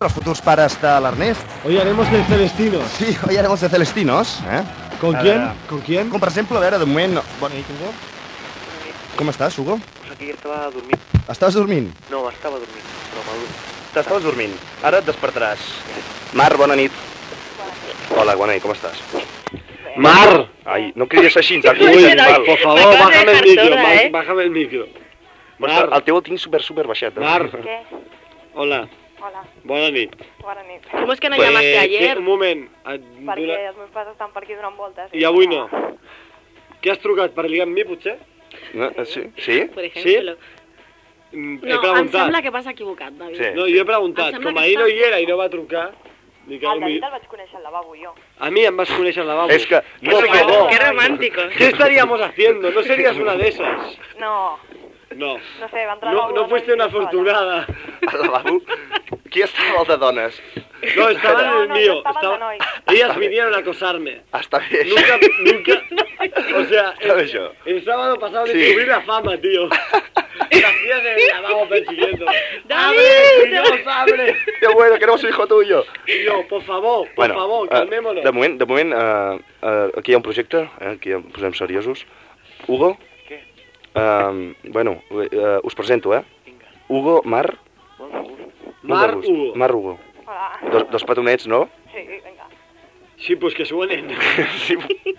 els futurs pares de l'Ernest. Hoy haremos de Celestinos. Sí, hoy haremos de Celestinos, eh? ¿Con quién? ¿Con quién? Com, per exemple, a veure, de moment... Bona nit, Hugo. Com estàs, Hugo? Pues aquí estava dormint. Estaves dormint? No, estava dormint, però m'adorm. T'estaves dormint. Ara et despertaràs. Mar, bona nit. Hola, bona nit, com estàs? ¡Mar! Ai, no cridis així, ens Uy, mal. por favor, bájame el micro, bájame el micro. Mar, El teu el tinc super baixet. Mar. ¿Qué? Hola, Hola, bona nit. bona nit. ¿Cómo es que no llamaste ayer? Un moment. Perquè els meus pares estan per aquí donant voltes. I avui no. Què has trucat? Per ligar amb mi, potser? No, sí? Sí? Por ejemplo. He No, em preguntat. sembla que vas equivocat, David. Sí. No, jo he preguntat. Em sembla Com que ahir no està- hi era i no va trucar, dic, El David el vaig conèixer al lavabo, jo. a mi em vas conèixer al lavabo. És que... Por favor. Qué romántico. ¿Qué estaríamos haciendo? ¿No serías una de esas? No, No. no sé, va entrar al lavabo. No fuiste una afortunada. Al lavabo? Qui estava al de dones? No, estaba en el No, mío. yo estaba en el de nois. Ellas vinieron a acosarme. Està bé, això. Nunca. O sea, Está bien eso. el sábado pasado Sí. descubrí la fama, tío. Las tías en el lavabo persiguiendo. ¡David! ¡Abre, Dios, abre! Qué bueno, que no soy hijo tuyo. Y yo, por favor, calmémonos. De moment aquí hi ha un projecte, aquí ens posem seriosos. Hugo? Què? Bueno, us presento, Vinga, Hugo, Mar... molt de gust. Mar, molt de gust. Hugo. Mar, Hugo. Hola. Dos petonets, no? Sí, vinga. Sí, pues que suenen. Sí.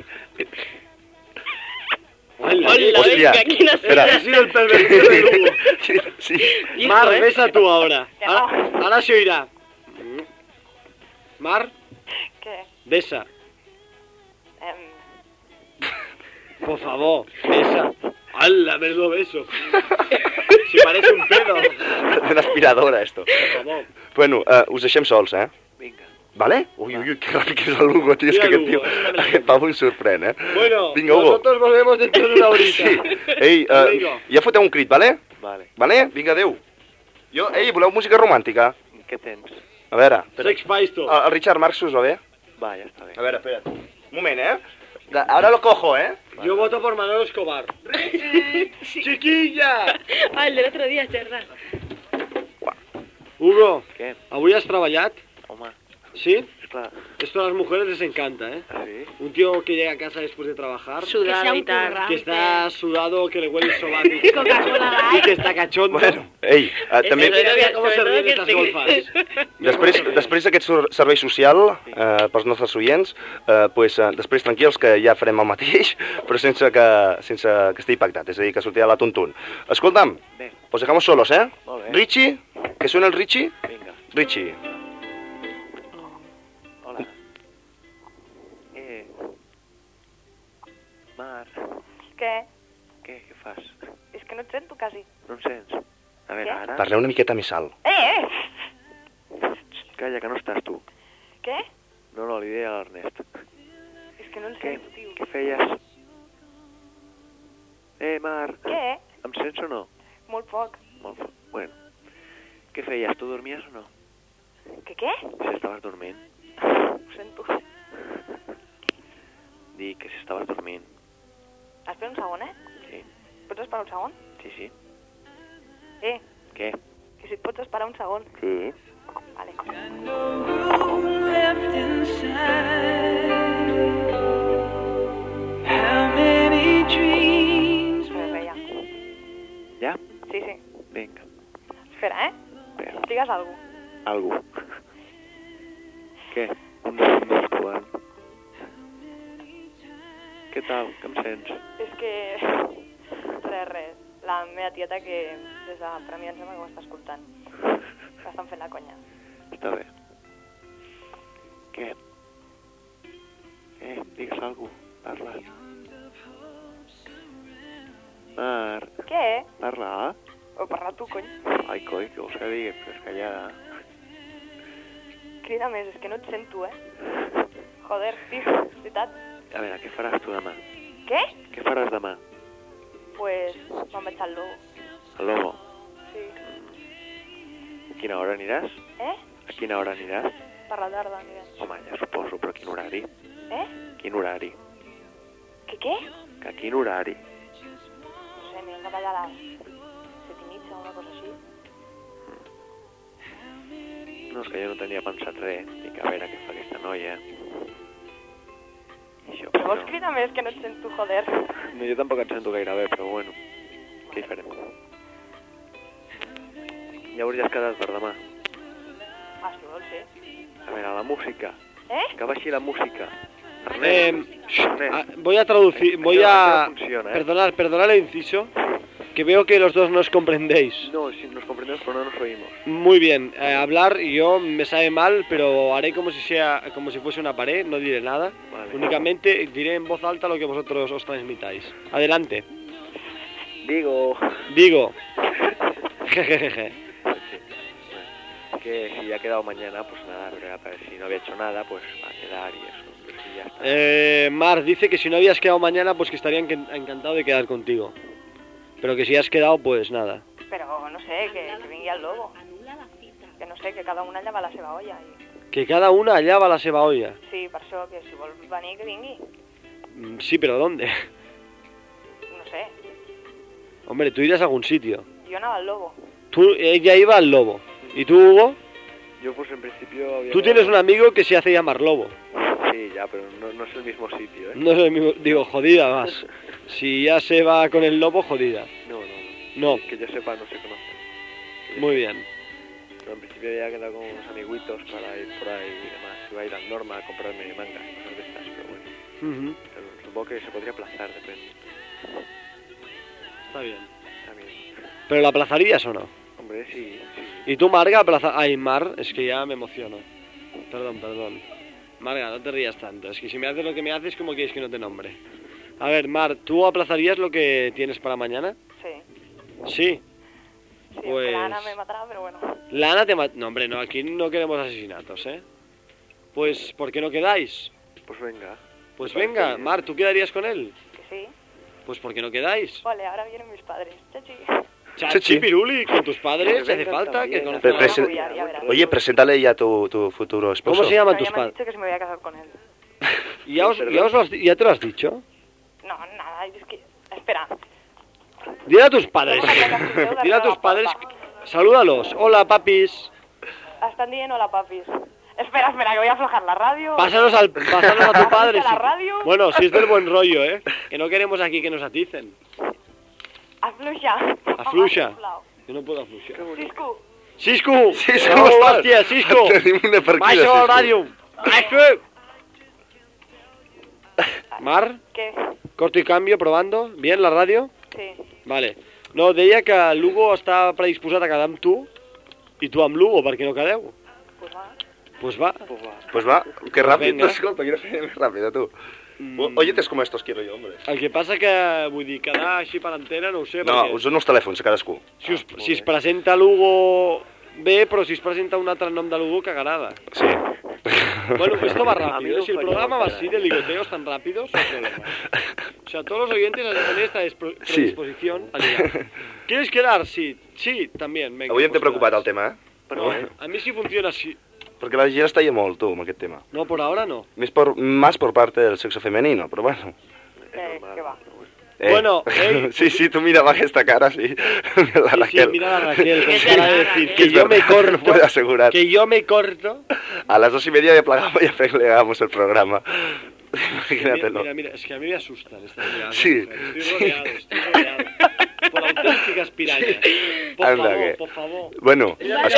Hola, Hola, Hostia. venga, aquí no sé. Espera. Ha sido el pervertido de Hugo. Sí. Hijo, Mar, ¿eh? besa tú ahora. Que no. Ahora se oirá. Mar, Què? besa. Em, Por favor, besa. ¡Hala, menudo beso! Si parece un pedo. Una aspiradora, esto. Por favor. Bueno, us deixem sols, Vinga. Vale? Ui, que ràpid que és el Hugo, tio. És que Mira aquest tio... l'Hugo, Aquest Pau em sorprèn, Bueno, Vinga, Hugo. nosotros volvemos dentro de una horita. Sí. Ei, Vinga. ja foteu un crit, vale? Vale. Vale? Vinga, adeu. Ei, voleu música romàntica? Què tens? A veure, Sex Pistols. el Richard Marx us va bé? Va, ja està bé. A veure, espera't. Un moment, Ahora lo cojo, Yo voto por Manolo Escobar. ¡Chiquilla! Ah, el del otro día, es verdad. Hugo, Què? ¿avui has treballat? Home, ¿Sí? esclar. Esto a las mujeres les encanta, ¿eh? Ah, sí? Un tío que llega a casa después de trabajar, Sudado y tal. que está sudado, que le huele el sobaco y Coca-Cola y Light. que está cachondo. Bueno, ei, també... Mira cómo se ríen estas golfas. Després d'aquest servei social pels nostres oients, després tranquils que ja farem el mateix, però sense que estigui pactat, és a dir, que sortirà la tuntun. Escolta'm, Bé, os dejamos solos, Molt bé. Richie, que suena el Richie? vinga. Richie. Hola. Mar, què? què fas? És que no et sento quasi. No em sents? A veure, Què? ara... Parleu una miqueta més alt. Calla, que no estàs tu. Què? No, li deia a l'Ernest. És que no el Què? sento, tio. Què feies? Mar, Què? em sents o no? Molt poc. Molt poc. Bueno. Què feies? Tu dormies o no? Què? Si estaves dormint. Ho sento. Dic que si estaves dormint. Espera un segon, Sí, Pots esperar un segon? sí. Què? Què? Que si et pots esperar un segon. Sí. Vale. Res, ja. Ja? Sí, sí. Vinga. Espera, Espera. Digues alguna cosa. Algú. Què? Un dos, quan? Què tal? Que em sents? És que... Res. La meva tieta que des de per mi em sembla que ho està escoltant. Estan fent la conya. Està bé. Què? Digues alguna cosa. Parla. Mar, Què? parla. O parla tu, cony. Ai, coi, què vols que digui? Però és que ja... Crida més, és que no et sento, Joder, tio, és veritat. A veure, què faràs tu demà? Què? Què faràs demà? Pues me'n vaig al lobo. Al Lobo. Sí. A quina hora aniràs? A quina hora aniràs? Per la tarda anirem. Home, ja suposo, però quin horari? Quin horari? Què? Que quin horari? No sé, anirem cap allà a les 7:30 o una cosa així. No, és que jo no tenia pensat res. Dic, a veure què fa aquesta noia. I això, Però vols cridar més, que no et sento, joder. No, jo tampoc et sento gaire bé, però bueno, què hi farem? Llavors ja has quedat per demà. Ah, si vols, sí. A veure, la música. Que baixi la música. Voy a traducir, Funciona, Perdonad el inciso, que veo que los dos nos comprendéis. No, sí, nos comprendemos, pero no nos oímos. Muy bien, hablar yo me sabe mal, pero haré como si fuese una pared, no diré nada. Vale. Únicamente diré en voz alta lo que vosotros os transmitáis. Adelante. Digo... Jejejeje. Que si ya ha quedado mañana, pues nada, pero si no había hecho nada, pues va a quedar y eso. Pero si ya está. Mar dice que si no habías quedado mañana, pues que estaría encantado de quedar contigo. Pero que si has quedado, pues nada. Però, no sé, que vingui el lobo. Que no sé, que cada una lleva la seva olla. Que cada una allá va la seva olla. Sí, per això, que si vol venir, que vingui. Sí, pero ¿dónde? No sé, Hombre, tú irás a algún sitio. jo anava al lobo. Ella iba al lobo. ¿Y tú, Hugo? Yo pues en principio... había Tú quedado- tienes un amigo que se hace llamar lobo. Sí, ya, pero no es el mismo sitio, ¿eh? No es el mismo... Digo, jodida más. Si ya se va con el lobo, jodida. No. No, Que yo sepa, no se conocen. muy bien. Pero en principio ya he quedado con unos amiguitos para ir por ahí y demás. Iba a ir al Norma a comprarme mangas y cosas de estas, pero bueno. Ujú. Pero supongo que se podría aplazar, depende. Está bien. También. ¿Pero la aplazarías o no? Hombre, sí. ¿Y tú, Marga, Ay, Mar, es que ya me emociono. Perdón. Marga, no te rías tanto. Es que si me haces lo que me haces, ¿cómo quieres que no te nombre? A ver, Mar, ¿tú aplazarías lo que tienes para mañana? Sí. Sí. Sí, Pues- la Ana me matarà, però bueno. Lana te No, hombre, no, aquí no queremos asesinatos, ¿eh? Pues, ¿por qué no quedáis? Pues venga. Pues venga, Mar, ¿tú quedarías con él? Que sí. Pues, ¿por qué no quedáis? Vale, ahora vienen mis padres. Chachi. Chachi, Piruli, con tus padres, Que hace vengan falta que también. conozcan a... Presen- Ya verás. Oye, preséntale ya a tu futuro esposo. ¿Cómo se llaman No, tus ya me han padres? dicho que si me voy a casar con él. ¿Ya te lo has dicho? No, nada, es que... Espera. Dile a tus padres. Déjame Dile a tus la padres. puerta. Salúdalos. Hola, papis. Están diciendo hola, papis. Espera, que voy a aflojar la radio. Pásanos a tu padre. ¿A la sí. radio? Bueno, si es del buen rollo, ¿eh? Que no queremos aquí que nos aticen. Afluixa. Afluixa. Sisplau. Yo no puedo afluixar. Cisco. Cisco! Cisco, Oh, hòstia. hòstia, Cisco! Tenim una per aquí de Baixa Cisco. al ràdio! Baixa! Mar, ¿Qué? corto y cambio, probando. ¿Bien la radio? Sí. Vale. No, deia que Lugo està predisposat a quedar amb tu i tu amb Lugo, perquè no quedeu. Pues va. Pues va. Pues va, qué rápido. Venga. Escolta, quina feina més ràpida, tu. Oyetes com estos quiero yo, hombre. El que passa que, vull dir, quedar així per antena, no ho sé, No, perquè us dono els telèfons a cadascú. si es presenta Lugo bé, però si es presenta un altre nom de Lugo, cagarada. Sí. Bueno, esto va A mí rápido, no si el falla programa va nada. así de ligoteos tan rápidos, no hay problema. O sea, todos los oyentes han de tener esta predisposición a ligar. ¿Quieres quedar? Sí, sí, también. Venga, Avui em té pues preocupat el quedáis. tema, eh? Però, A mí sí funciona así. Perquè la gent es talla molt, tu, amb aquest tema. No, por ahora no. Más por parte del sexo femenino, però bueno. ¿Qué va? Bueno, sí, tú mira aquesta cara, sí. La Sí, Raquel. mira a Raquel, Que que es se va a verdad, decir Raquel. que yo me Lo corto, puedo asegurar. que yo me corto. A las 2:30 ya plegamos el programa. Imagínatelo. Mira, es que a mí me asustan estas miradas. Sí. Estoy rodeado. Por auténticas pirañas. Por Anda, favor, que- por favor. Bueno,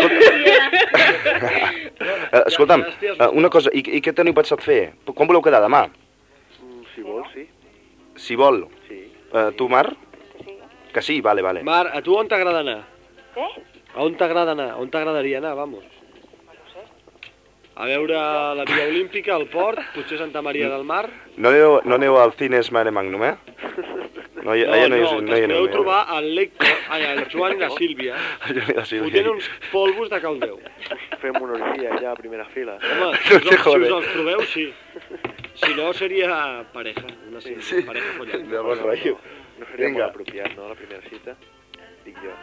escolta'm, una cosa, i què teniu pensat fer? Com voleu quedar demà? si vols, sí. Si vol. Sí. Tu, Mar? Sí. Que sí, vale. Mar, a tu on t'agrada anar? ¿Eh? A on t'agrada anar? On t'agradaria anar, vamos? No sé. A veure la Via Olímpica, el port, potser Santa Maria del Mar. No aneu al Cines Mare Magnum, eh? No, allà no hi podeu aneu. trobar el Lecco, el Joan i la Sílvia, fotent uns polvos de caldeu. Fem una orgia ja a primera fila. Home, No te si jodes. us els trobeu, sí. Si no, seria pareja, una pareja follant. De bon rotllo. No seria Vinga. molt apropiat, no, la primera cita? Dic jo.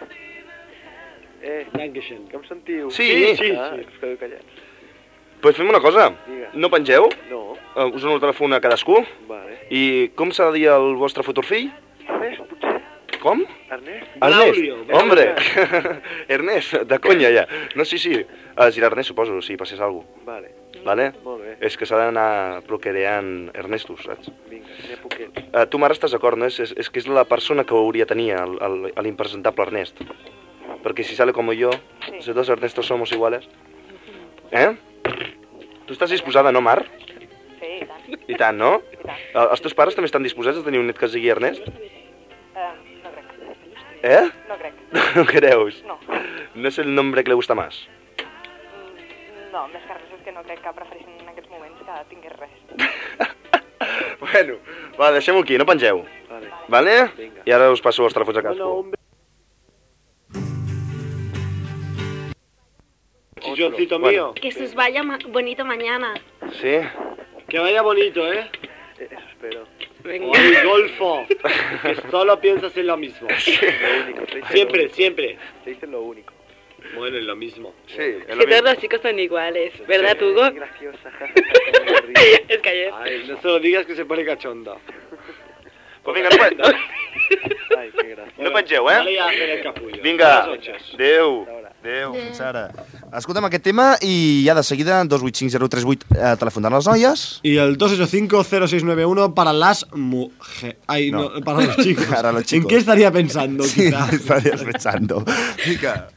Dankeschön. Que em sentiu? Sí, sí. Us quedeu callats. Pues fem una cosa. Digue. No pengeu, No, us dono el telèfon a cadascú. vale. I com s'ha de dir el vostre futur fill? Res, potser? Com? Ernest? Braulio. Hombre! Ernest, de conya ja. No, sí. Es dirà Ernest, suposo, si passés alguna cosa. Vale, Vale? molt bé. És que s'ha d'anar procreant Ernestos, saps? Vinga, n'hi ha poquet. Tu, mare, estàs d'acord, no? És que és la persona que hauria de tenir l'impresentable Ernest. Perquè si sale como yo, Sí. si dos Ernestos somos iguales... Tu estàs disposada, no, Mar? Sí, i tant. I tant, no? I tant. Els teus pares també estan disposats a tenir un net que es digui Ernest? No crec. No crec. No creus? No. No és el nombre que le gusta más. No, més que res és que no crec que preferissin en aquests moments que tingués res. Bueno, va, deixem-ho aquí, no pengeu. Vale. Vale? Vinga. I ara us passo els telèfons a Bueno, casco. un Chilloncito Bueno. mío. Que se os vaya bonito mañana. Sí? Que vaya bonito, ¿eh? Eso espero. Venga. Oye, Golfo. Que solo piensas en lo mismo. Lo único. Te dicen Siempre, lo único. siempre. Te dicen lo único. Bueno, en lo mismo. Sí, és Que todos los chicos son iguales, ¿verdad, Hugo? Qué graciosa. Me río. Es que ayer. Ay, no se lo digas que se pone cachondo. Pues vinga, no, Ay, qué gracioso. no pengeu, Vale, ya hacer el capullo. Vinga, Buenas noches. adéu. Hasta ahora. Adéu, fins ara. Escolta'm aquest tema i ja de seguida 285-038 telefon de les noies. Y el 285-0691 para las mujeres. Ay, No. no, para los chicos. Para los chicos. ¿En qué estaría pensando, Sí, quizá? estarías pensando. Vinga.